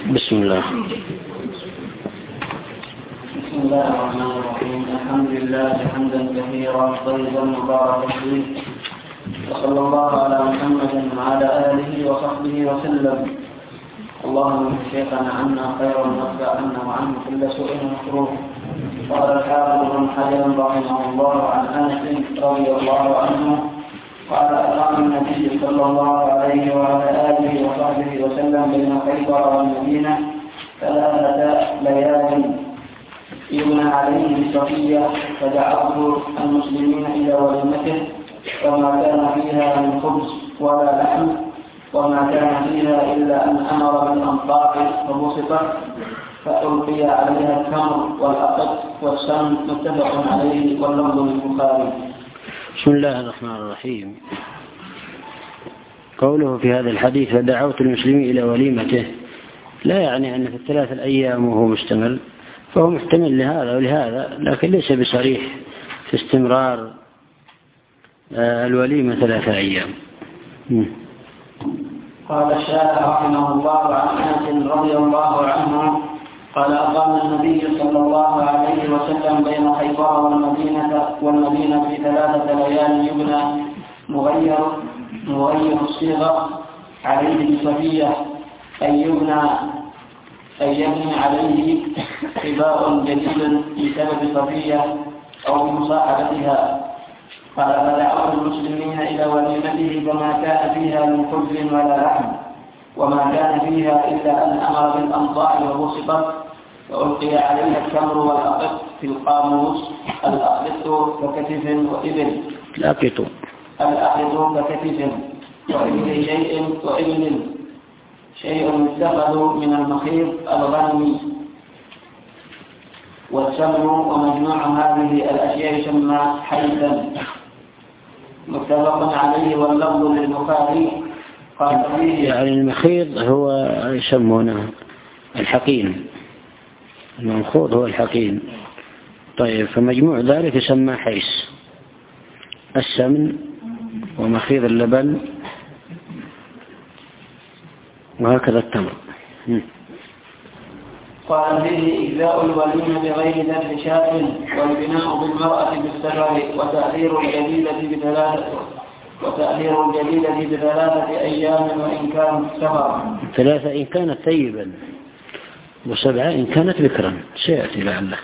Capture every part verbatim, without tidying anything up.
بسم الله. بسم الله الرحمن الرحيم. الحمد لله حمدا كثيرا طيبا مباركا فيه، وصلى الله على محمد وعلى آله وصحبه وسلم. اللهم ان شيخنا عنا خيرا واتبع عنا وعنه كل سوء مكروه. قال الحافظ بن حجر رحمه الله عن انس رضي الله عنه قال اقام النبي صلى الله عليه وعلى اله وصحبه وسلم بين خيبر والمدينه ثلاثه ليال يبنى عليه بصفيه، فدعوت المسلمين الى وليمته، وما كان فيها من خبز ولا لحم، وما كان فيها إلا أن أمر بالأنطاق فبسطت فألقي عليها التمر والأقط والسمن، متفق عليه واللفظ للبخاري. بسم الله الرحمن الرحيم. قوله في هذا الحديث فدعوت المسلمين إلى وليمته لا يعني أن في الثلاث الأيام وهو مستمر، فهو محتمل لهذا ولهذا، لكن ليس بصريح في استمرار الوليمة ثلاثة أيام. قال الشارع رحمه الله عن انس رضي الله عنه قال اقام النبي صلى الله عليه وسلم بين خيبر والمدينه والمدينه في ثلاثه ليال يبنى مغير مغير الصيغه عليه بصفيه، اي يبنى اي يبني عليه خباء جديد بسبب صفيه او بمصاحبتها. قال فدعوت المسلمين إلى وليمته فما كان فيها من خبز ولا لحم، وما كان فيها إلا أن أمر بالأنطاع وبسطت فألقي عليها التمر والأقط في القاموس الأقط ككتف وإبل الأقط الأقط ككتف وإبل شيء وإبل شيء اتخذوا من المخيط الغنمي والسمن، ومجموع هذه الأشياء يسمى حيثا، متفق عليه واللفظ للبخاري. قال فيه يعني المخيط هو يسمونه الحقين، المنخوض هو الحقين. طيب، فمجموع ذلك يسمى حيس، السمن ومخيط اللبن وهكذا التمر. قال فيه إجزاء الوليمة بغير ذبح شاة، والبناء بالمرأة بالسفر، وتأخير الجديدة بثلاثة وتأخير الجديدة بثلاثة أيام وإن كانت سفرا، ثلاثة إن كانت طيبا، وسبعة إن كانت بكرا، سيأتي لعله.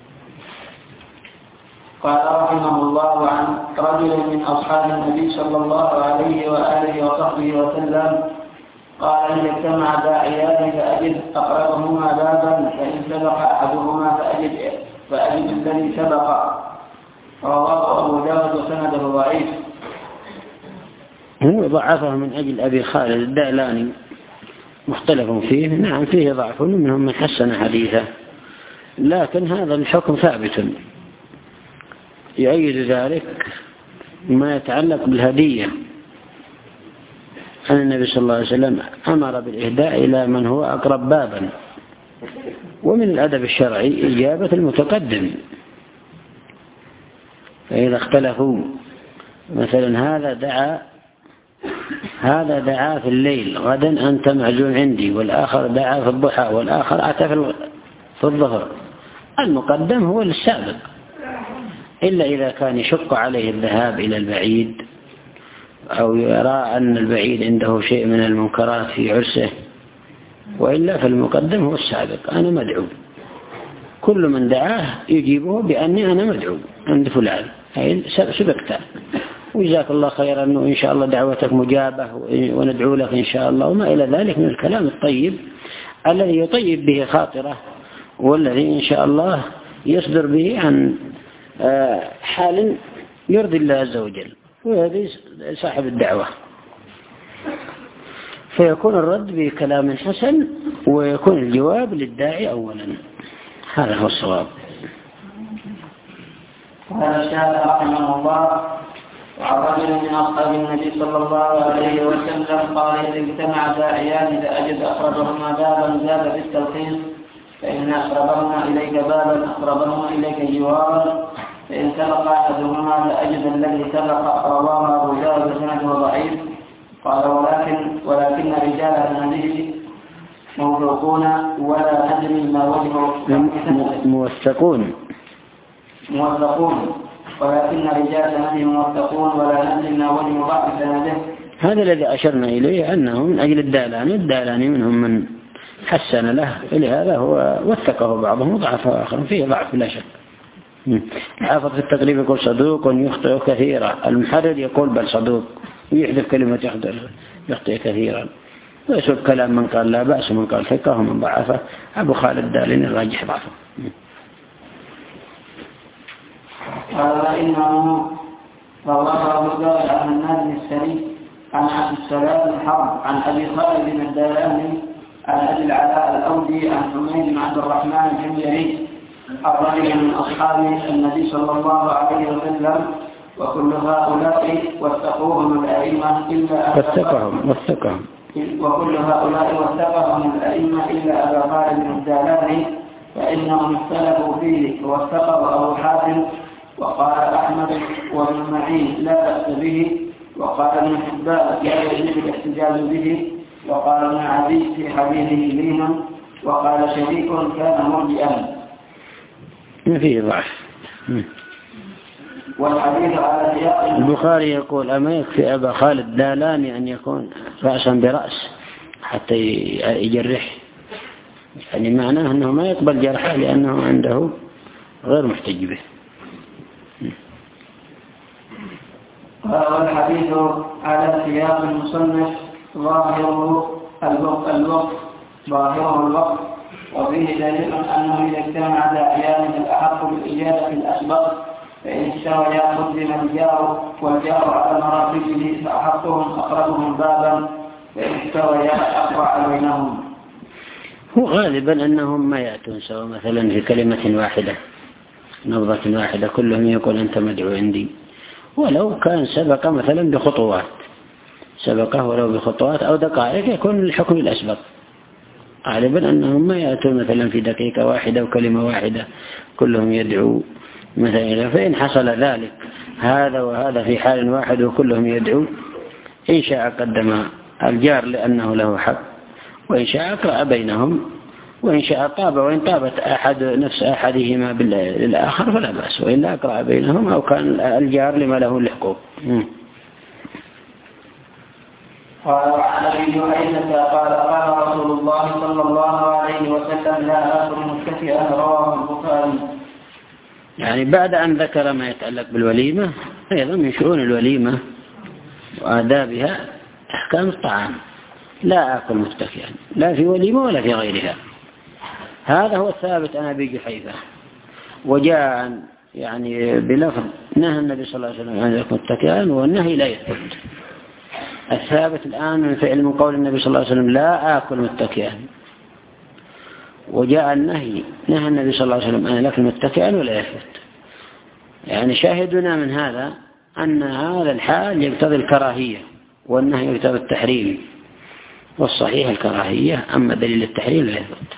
قال رحمه الله عن رجل من أصحاب النبي صلى الله عليه وآله وصحبه وسلم قال إن اجتمع داعيان فأجد أقربهما بابا، فإن سبق أحدهما فأجد فأجد الذي سبق. رواه أبو داود وسنده ضعيف. هو ضعفه من أجل أبي خالد الدألاني، مختلف فيه، نعم فيه ضعف، منهم من حسن حديثه، لكن هذا الحكم ثابت. يؤيد ذلك ما يتعلق بالهدية، أن النبي صلى الله عليه وسلم أمر بالإهداء إلى من هو أقرب بابا، ومن الأدب الشرعي إجابة المتقدم. فإذا اختلفوا مثلا هذا دعا هذا دعا في الليل غدا أنت معزوم عندي، والآخر دعا في الضحى، والآخر أتى في الظهر، المقدم هو السابق، إلا إذا كان يشق عليه الذهاب إلى البعيد، أو يرى أن البعيد عنده شيء من المنكرات في عرسه، وإلا فالمقدم هو السابق. أنا مدعو، كل من دعاه يجيبه بأني أنا مدعو عند فلان، أي سبقت، وجزاك الله خيرا، أنه إن شاء الله دعوتك مجابة وندعو لك إن شاء الله، وما إلى ذلك من الكلام الطيب الذي يطيب به خاطره، والذي إن شاء الله يصدر به عن حال يرضي الله عز وجل، وهذا صاحب الدعوة، فيكون الرد بكلام حسن، ويكون الجواب للداعي أولا. هذا هو الصواب. قال الشارع رحمه الله وعن رجل من أصحاب النبي صلى الله عليه وسلم قال إذا اجتمع داعيان إذا أجد أقربهما بابا زاد بالتلخيص، فإن أقربهما إليك بابا أقربهما إليك جوارا، فإن سبق أحدهما فأجد الذي سبق. رواه أبو داود وسنده ضعيف. قال ولكن ولكن رجال هذه موثقون ولا ندري ما وجه موثقون موثقون ولكن رجال سنده موثقون ولا ندري ما وجه ضعف سنده. هذا الذي أشرنا إليه أنه من أجل الدالاني الدالاني منهم من حسن له، لهذا هو وثقه بعضهم وضعفه آخر، فيه ضعف لا شك. الحافظ في التقريب يقول صدوق يخطئ كثيرا، المحرر يقول بل صدوق ويحذف كلمة يخطئ كثيرا، ويسوق كلام من قال لا بأس ومن قال ثقة ومن ضعفه. أبو خالد الدالاني الراجح ضعفه. قال إنه رواه أبو داود عن النادي السري عن عبد السلام بن حرب عن أبي خالد الدالاني عن أبي العلاء الأودي عن حميد بن عبد الرحمن الحميري الرجل من أصحاب النبي صلى الله عليه وسلم، وكل هؤلاء وثقوهم الأئمة إلا وثقهم وثقهم وكل هؤلاء وثقهم الأئمة إلا أبا خالد الدالاني فإنهم اختلفوا فيه، ووثقه أبو حاتم وقال أحمد وابن معين لا بأس به، وقال ابن حبان لا يجوز الاحتجاج به، وقال ابن عدي في حديثه لينا، وقال شريك كان مرجئا. ما فيه ضعف. والحديث على سياق البخاري يقول أما يكفي أبا خالد دالاني أن يكون رأسا برأس حتى يجرح، يعني معناه أنه ما يقبل جرحه لأنه عنده غير محتج به. والحديث على سياق المصنف ظاهره الوقت الوقت ظاهره الوقت وفيه دليل أنه إذا اجتمع داعيان الأحق بالإجابة الأسبق فإن اشتريا قدم الجار والجار على مراتبه فأحقهم أقربهم بابا، فإن اشتريا أقرع بينهم. هو غالبا أنهم ما يأتون سوا مثلا في كلمة واحدة نبضة واحدة كلهم يقول أنت مدعو عندي، ولو كان سبق مثلا بخطوات سبقه ولو بخطوات أو دقائق يكون الحكم الأسبق. غالبا أنهم ما يأتون مثلا في دقيقة واحدة وكلمة واحدة كلهم يدعو مثلا، فإن حصل ذلك هذا وهذا في حال واحد وكلهم يدعو إن شاء قدم الجار لأنه له حق، وإن شاء أقرأ بينهم، وإن شاء طاب وإن طابت أحد نفس أحدهما بالآخر فلا بأس، وإلا أقرأ بينهم أو كان الجار لما له الحقوق. قال عن أبي جهينة قال قال رسول الله صلى الله عليه وسلم لا آكل متكئا، رواه البخاري. يعني بعد أن ذكر ما يتعلق بالوليمة أيضا من شؤون الوليمة وآدابها أحكام الطعام. لا آكل متكئا لا في وليمة ولا في غيرها، هذا هو الثابت عن أبي جحيفة. وجاء يعني بلفظ نهى النبي صلى الله عليه وسلم أن يكون متكئا، والنهي لا يثبت. الثابت الآن من فعل من قول النبي صلى الله عليه وسلم لا آكل متكئا، وجاء النهي نهى النبي صلى الله عليه وسلم أن يأكل متكئا ولا يثبت. يعني شاهدنا من هذا أن هذا الحال يقتضي الكراهية والنهي يقتضي التحريم، والصحيح الكراهية، أما دليل التحريم لا يثبت.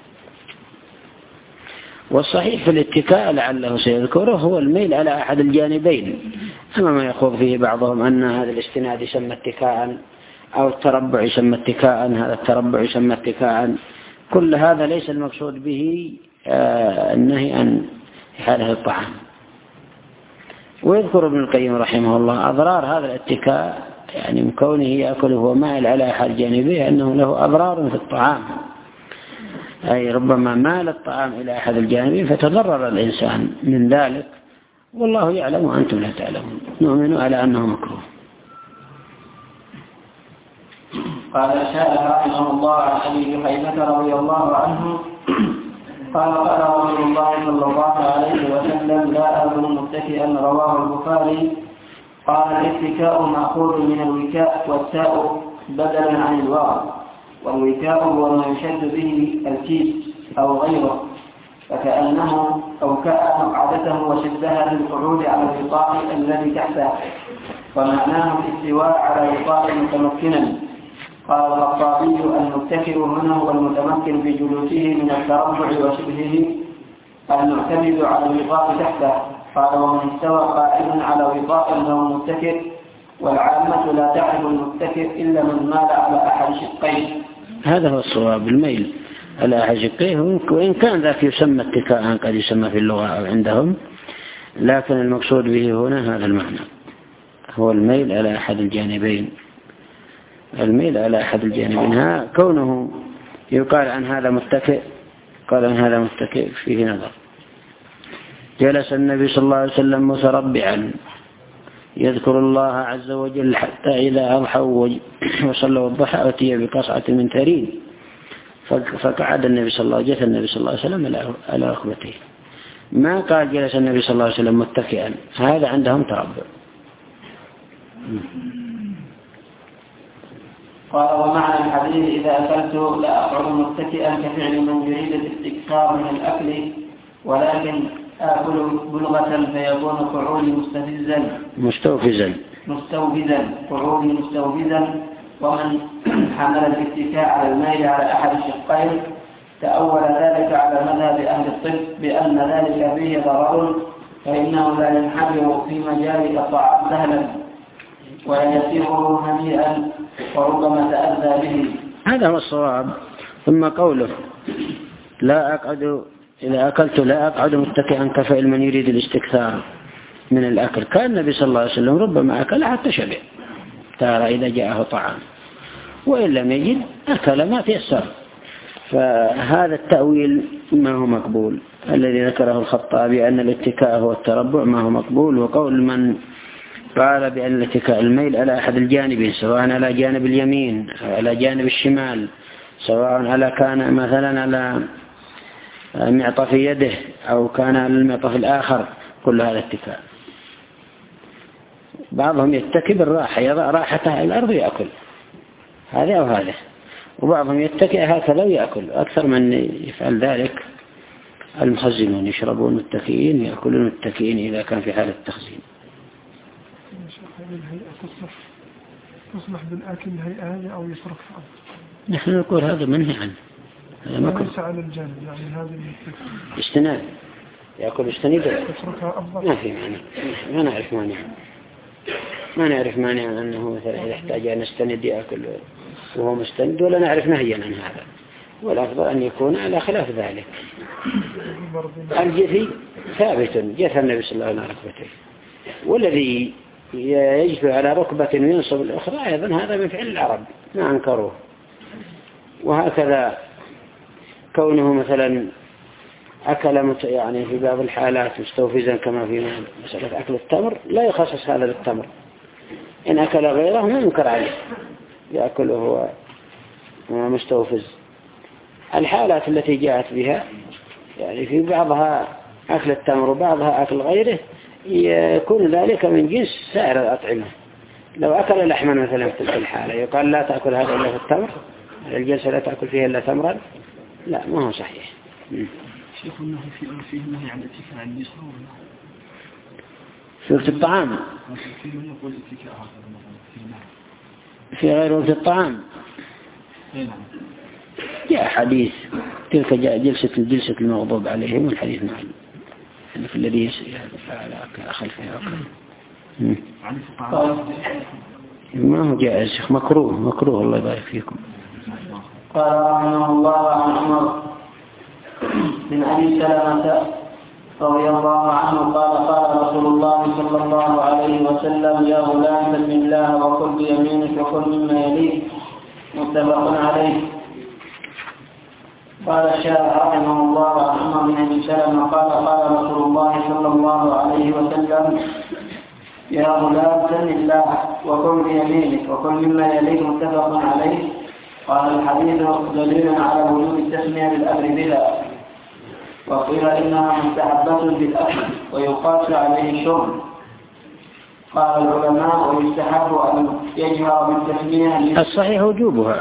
والصحيح في الاتكاء لعله سيذكره هو الميل على أحد الجانبين، أما ما يخوض فيه بعضهم أن هذا الاستناد يسمى اتكاء أو التربع يسمى اتكاء، هذا التربع يسمى اتكاء، كل هذا ليس المقصود به النهي عن حاله الطعام. ويذكر ابن القيم رحمه الله أضرار هذا الاتكاء، يعني من كونه يأكل وهو مائل على أحد جانبيه أنه له أضرار في الطعام، أي ربما مال الطعام إلى أحد الجانبين فتضرر الإنسان من ذلك، والله يعلم وأنتم لا تعلمون. نؤمن على أنه مكروه. قال الشاعر رحمه الله عن أبي جحيفة رضي الله عنه قال قال رسول الله صلى الله عليه وسلم لا آكل متكئا، رواه البخاري. قال الاتكاء مأخوذ من الوكاء، والتاء بدلا عن الواو، والوكاء هو ما يشد به الكيس أو غيره، فكأنه أو كأن مقعدته وشدها للقعود على الوطاء الذي تحته، ومعناه الاستواء على وطاء متمكنا. قال الخطابي المتكئ هنا هو المتمكن في جلوسه من التربع وشبهه المعتمد على الوطاء تحته. قال ومن استوى قائما على وطاء فهو متكئ، والعامة لا تعرف المتكئ إلا من مال على أحد شقين. هذا هو الصواب، الميل على أحد شقيه، وإن كان ذاك يسمى اتكاء قد يسمى في اللغة أو عندهم، لكن المقصود به هنا هذا المعنى، هو الميل على أحد الجانبين. الميل على أحد الجانبين ها كونه يقال عن هذا متكئ، قال عن هذا متكئ فيه نظر. جلس النبي صلى الله عليه وسلم متربعا يذكر الله عز وجل حتى إذا أضحوا وصلوا الضحى أتي بقصعة من ثريد فقعد النبي صلى الله عليه وسلم النبي صلى الله عليه وسلم على ركبتيه. ما قال جلس النبي صلى الله عليه وسلم متكئا، هذا عندهم تربع. قال ومعنى الحديث إذا أكلت لا أقعد متكئا كفعل من يريد الاستكثار من الأكل، ولكن آكل بلغة فيكون قعودي مستفزا مستوفزا مستوفزا قعودي مستوفزا. ومن حمل الاتكاء على الميل على أحد الشقين تأول ذلك على مذهب أهل الطب بأن ذلك فيه ضرر، فإنه لا ينحدر في مجال الطعام سهلا ويسيره هنيئا وربما تأذى به. هذا هو الصواب. ثم قوله لا أقعد إذا أكلت لا أقعد متكئا كفعل من يريد الاستكثار من الأكل، كان النبي صلى الله عليه وسلم ربما أكل حتى شبع ترى إذا جاءه طعام، وإن لم يجد أكل ما تيسر. فهذا التأويل ما هو مقبول، الذي ذكره الخطابي أن الاتكاء هو التربع ما هو مقبول. وقول من قال بأن الاتكاء الميل على أحد الجانبين سواء على جانب اليمين أو على جانب الشمال، سواء على كان مثلا على معطف يده أو كان على المعطف الآخر، كل هذا اتكاء. بعضهم يتكي بالراحة يضع راحته على الأرض يأكل هذا أو هذا، وبعضهم يتكئ هكذا ويأكل. أكثر من يفعل ذلك المخزنون، يشربون متكئين يأكلون متكئين إذا كان في حالة التخزين. هذه الهيئة تصلح تصلح بالآكل الهيئة هذه أو يصرف عنه؟ نحن نقول هذا منهي عنه، هذا ما ليس على الجانب، يعني هذا استناد يأكل استنيد يصرفها أفضل. ما في معنى، ما نعرف مانع ما نعرف مانع أنه مثلا إذا احتاج أن يستند يأكل وهو مستند، ولا نعرف نهيا عن هذا، والأفضل أن يكون على خلاف ذلك. الجثي ثابت، جثى النبي صلى الله عليه وسلم ركبتيه، والذي يجثو على ركبة وينصب الأخرى أيضا هذا من فعل العرب ما أنكروه. وهكذا كونه مثلا أكل يعني في بعض الحالات مستوفزا كما في مسألة أكل التمر لا يخصص هذا للتمر، إن أكل غيره ما ينكر عليه يأكله هو مستوفز. الحالات التي جاءت بها يعني في بعضها أكل التمر وبعضها أكل غيره يكون ذلك من جنس سائر الأطعمة. لو أكل لحما مثلا في تلك الحالة يقال لا تأكل هذا إلا في التمر، الجنس لا تأكل فيه إلا تمرا، لا ما هو صحيح. شيخ النهي فيه فيه نهي عن الاتكاء عن اليسار ولا في وقت الطعام؟ في من يقول الاتكاء هذا في غير وقت الطعام؟ جاء حديث تلك جاء جلسة الجلسة المغضوب عليهم والحديث معلوم يعني في الذي فعل خلفها ما هو جائز شيخ، مكروه مكروه الله يبارك فيكم. قال رحمه الله عن عمر من أبي سلمة رضي الله عنه قال قال رسول الله صلى الله عليه وسلم يا غلام سم الله وكل بيمينك وكل مما يليك، متفق عليه. قال الشارع رحمه الله عن عمر بن أبي سلمة قال قال رسول الله صلى الله عليه وسلم يا غلام سم الله وكل بيمينك وكل مما يليك، متفق عليه. قال الحديث دليل على وجوب التسمية بالأمر بها، وقيل إنها مستحبة بالأكل ويقاس عليه الشرب. قال العلماء ويستحب أن يجهر بالتسمية. الصحيح وجوبها،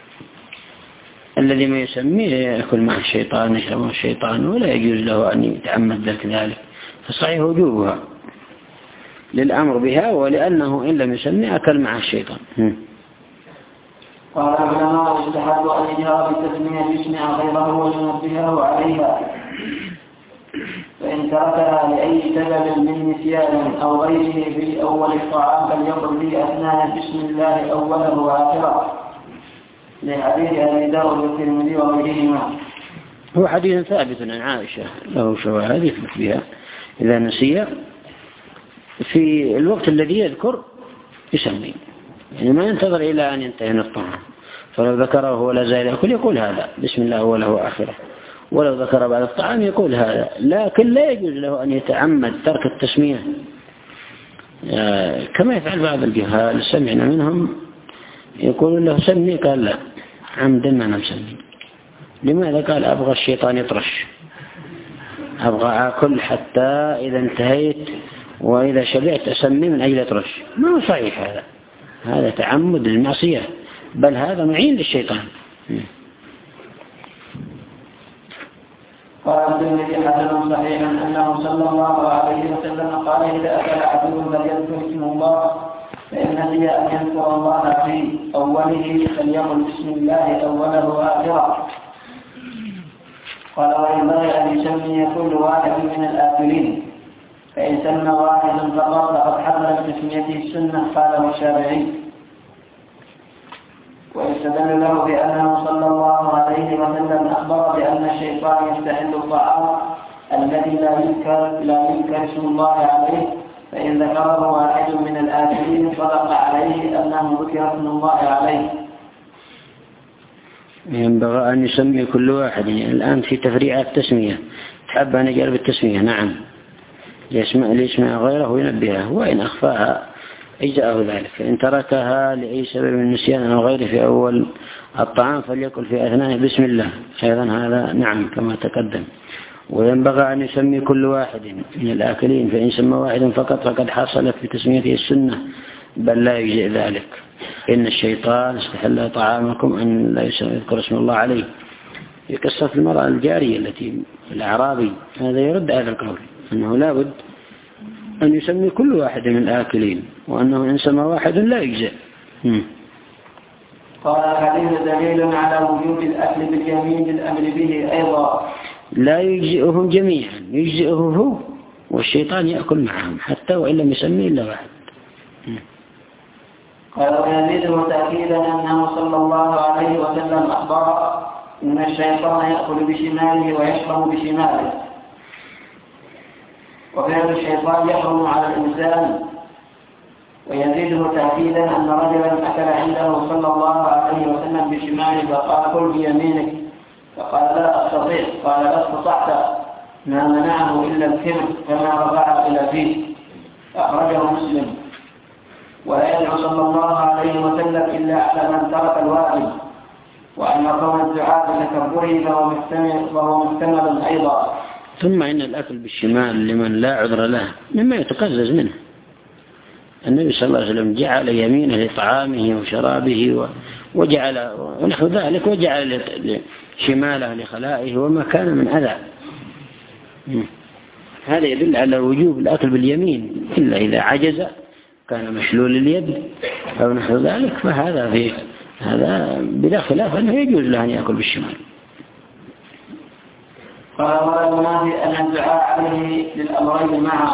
الذي ما يسميه يأكل مع الشيطان يشرب مع الشيطان ولا يجوز له أن يتعمد ذلك، فالصحيح وجوبها للأمر بها، ولأنه إن لم يسمي أكل مع الشيطان. قال العلماء يستحب أن يجهر بالتسمية يسمع غيره وينبهه عليها، فإن تركها لأي سبب من نسيان أو غيره في أول الطعام فليقل به أثناء بسم الله أوله وآخره. لحديث أبي داود والترمذي وغيرهما. هو حديث ثابت عن عائشة له شواهد يثبت بها إذا نسي في الوقت الذي يذكر يسمي، يعني ما ينتظر إلى أن ينتهي من الطعام، فلو ذكره ولا زال يأكل يقول هذا بسم الله أوله وآخره، ولو ذكر بعد الطعام يقول هذا، لكن لا يجوز له أن يتعمد ترك التسمية كما يفعل بعض الجهال. سمعنا منهم يقول له سمي، قال لا عمدا ما نسمي. لماذا؟ قال أبغى الشيطان يطرش، أبغى أكل حتى إذا انتهيت وإذا شبعت أسمي من أجل يطرش. ما هو صحيح هذا، هذا تعمد للمعصية، بل هذا معين للشيطان. قال الترمذي حسن صحيح أنه صلى الله عليه وسلم قال إذا أكل أحدكم فليذكر اسم الله، فإن نسي أن يذكر الله في أوله فليقل بسم الله أوله وآخره. قال وينبغي أن يسمي كل واحد من الآكلين، فإن سمى واحد فقط فقد حصل بتسميته السنة. قاله الشافعي. ويستدل له بأنه صلى الله عليه وسلم أخبر بأن الشيطان يستحل الطعام الذي لا يذكر لا يذكر اسم الله عليه، فإن ذكره واحد من الآكلين صدق عليه أنه ذكر اسم الله عليه. ينبغي أن يسمي كل واحد. يعني الآن في تفريعات التسمية، تحب أن يجرب التسمية نعم، ليسمع, ليسمع غيره وينبهه، وإن أخفاها أجزأه ذلك. فإن تركها لأي سبب من النسيان أو غيره في أول الطعام فليقل في أثناء بسم الله أيضا، هذا نعم كما تقدم. وينبغي أن يسمي كل واحد من الآكلين، فإن سمى واحد فقط فقد حصلت بتسميته السنة، بل لا يجزئ ذلك. إن الشيطان استحل طعامكم أن لا يذكر اسم الله عليه. في قصة المرأة الجارية التي الأعرابي، هذا يرد على القول أنه لا بد أن يسمي كل واحد من الآكلين، وأنه إن سمى واحد لا يجزئ. قال الحديث دليل على وجوب الأكل باليمين بالأمر به أيضا. لا يجزئهم جميعا، يجزئه هو والشيطان يأكل معهم حتى وإن لم يسمي إلا واحد. قال ويزيده تأكيدا أنه صلى الله عليه وسلم أخبر إن الشيطان يأكل بشماله ويشرب بشماله، وفعل الشيطان يحرم على الإنسان. ويزيده تأكيدا أن رجلا أكل عنده صلى الله عليه وسلم بشماله فقال كل بيمينك، فقال لا أستطيع، قال لا استطعت، ما منعه إلا الكبر كما رفع إلى فيه، أخرجه مسلم. ولا يدعو صلى الله عليه وسلم إلا على من ترك الواجب، وأن قول الدعاء بتكبره فهو محتمل, فهو محتمل أيضا. ثم إن الأكل بالشمال لمن لا عذر له مما يتقزز منه. النبي صلى الله عليه وسلم جعل يمينه لطعامه وشرابه وجعل ونحو ذلك، وجعل شماله لخلائه وما كان من أذى. هذا يدل على وجوب الأكل باليمين، إلا إذا عجز كان مشلول اليد أو نحو ذلك، فهذا في هذا بلا خلاف أنه يجوز له أن يأكل بالشمال. قال ولا ينافي أن الدعاء عليه للأمرين معا.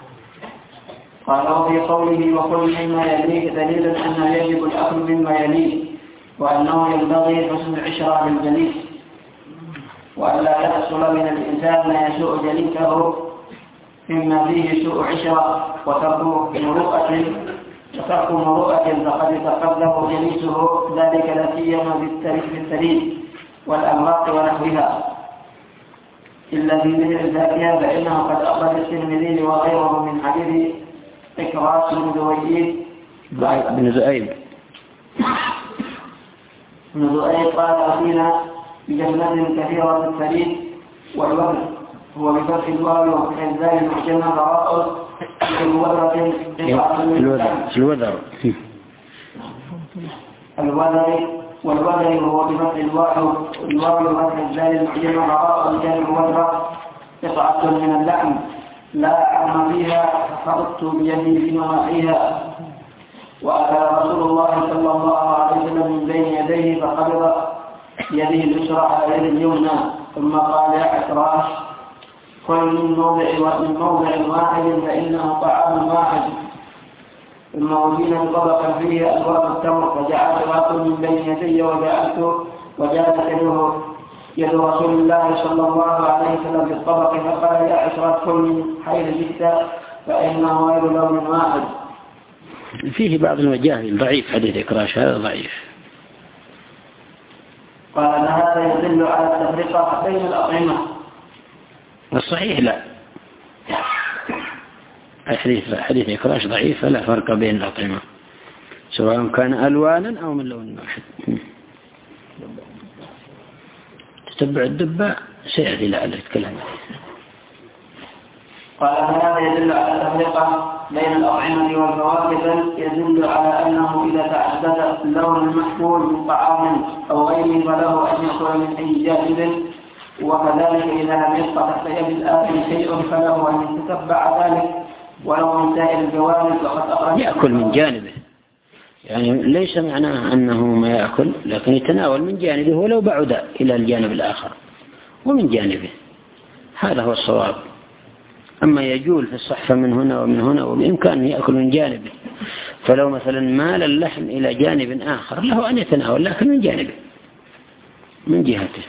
قال في قوله وكل مما يليه دليل أنه يجب الأكل مما يليه، وأنه ينبغي حسن العشرة بالجليس، وألا يحصل من الإنسان ما يسوء جليسه مما فيه سوء عشرة وترك مروءة وترك مروءة فقد تقبله جليسه، ذلك لا سيما بالتريد والأمراض ونحوها. إلا في مثل ذلك فإنه قد أخرج الترمذي وغيره من حديث إكراس بن ذؤيب بن ذؤيب بن ذؤيب قال أتينا بجنة كثيرة الثريد والوزن هو بفتح الواو وكذلك المعجمة براء الوذر الوذر الوذر والوذر هو بفتح الواو الواو وكذلك المعجمة براء الجمع وذر قطعة من اللحم لا عم فيها فخرجت بيدي في نواحيها. وأكل رسول الله صلى الله عليه وسلم من بين يديه فقبض يده اليسرى على يد اليمنى، ثم قال يا عكراش كل من موضع من موضع واحد فإنه طعام واحد. ثم أتينا بطبق فيه ألوان التمر فجعلت آكل من بين يدي وجعلت وجعلت يده يد رسول الله صلى الله عليه وسلم في الطبق فقال يا عشرة كل من حيث جئت فإنه غير لون واحد. فيه بعض المجاهل ضعيف حديث إكراش هذا ضعيف. قال هذا يدل على التفرقة بين الأطعمة. الصحيح لا، حديث حديث إكراش ضعيف فلا فرق بين الأطعمة سواء كان ألوانا أو من لون واحد. تتبع الدبة سيأتي لعل الكلام. قال هذا يدل على التفرقة بين الأطعمة والفواكه بل يدل على أنه إذا تعدد اللون المحمول من طعام أو غيره فله أن يأكل من أي جانب، وكذلك إذا لم يبقى تحت يد الآكل شيء فله أن يتتبع ذلك ولو من سائر الجوانب فقد أخرج يأكل من جانبه، يعني ليس معناه أنه ما يأكل لكن يتناول من جانبه ولو بعد إلى الجانب الآخر ومن جانبه، هذا هو الصواب. أما يجول في الصحفة من هنا ومن هنا وبإمكانه يأكل من جانبه، فلو مثلا مال اللحم إلى جانب آخر له أن يتناول لكن من جانبه من جهته.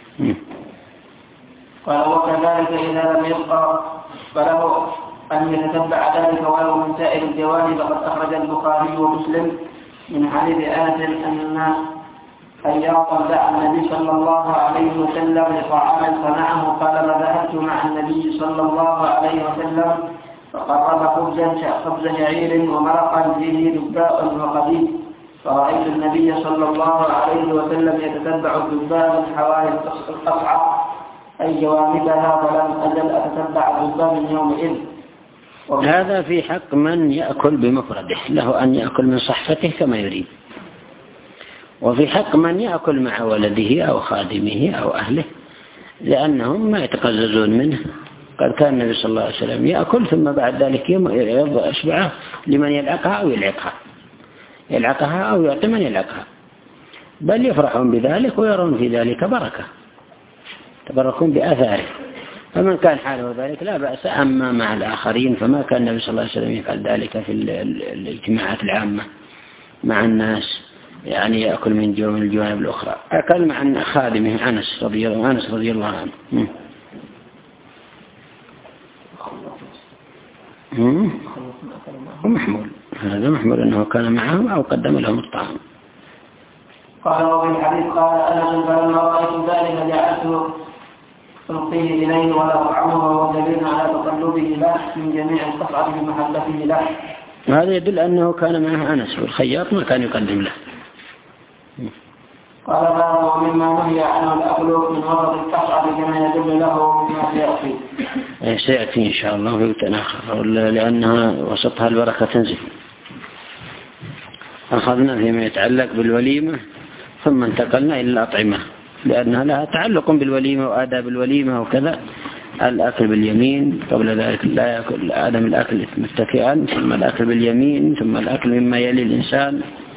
قال وكذلك إذا لم يبقى فله أن يتتبع ذلك ولو من سائر الجوانب. فقد أخرج البخاري ومسلم من حديث أنس أن خياطا دعا النبي صلى الله عليه وسلم لطعام صنعه قال فذهبت مع النبي صلى الله عليه وسلم فقرب خبزا خبز شعير ومرقا فيه دباء وقديد فرأيت النبي صلى الله عليه وسلم يتتبع الدباء من حوالي القصعة أي جوانبها فلم أزل أتتبع الدباء من يومئذ. هذا في حق من يأكل بمفرده، له أن يأكل من صحفته كما يريد، وفي حق من يأكل مع ولده أو خادمه أو أهله لأنهم ما يتقززون منه. قد كان النبي صلى الله عليه وسلم يأكل ثم بعد ذلك يضع أصبعه لمن يلعقها أو يلعقها يلعقها أو يعطي من يلعقها، بل يفرحون بذلك ويرون في ذلك بركة تبركون بآثاره. فمن كان حاله ذلك لا بأس. أما مع الآخرين فما كان النبي صلى الله عليه وسلم يفعل ذلك في الاجتماعات العامة مع الناس، يعني يأكل من جو من الجوانب الأخرى. أكل مع خادمه أنس رضي الله أنس رضي الله عنه. ومحمول هذا محمول أنه كان معهم أو قدم لهم الطعام. قال وفي الحديث قال أنس فلما رأيت ذلك جعلت تلقيه إليه ولا طعمه وهو دليل على تقلبه له من جميع القصعة بمحبته له. وهذا يدل أنه كان معه أنس والخياط ما كان يقدم له. قال هذا ومما نهي عنه الأكل من وسط القصعة كما يدل له مما سيأتي. سيأتي إن شاء الله في تناخر لأنها وسطها البركة تنزل. أخذنا فيما يتعلق بالوليمة ثم انتقلنا إلى الأطعمة لأنها لها تعلق بالوليمة وآداب الوليمة وكذا. الأكل باليمين قبل ذلك لا يأكل عدم الأكل متكئا، ثم الأكل باليمين، ثم الأكل مما يلي الإنسان.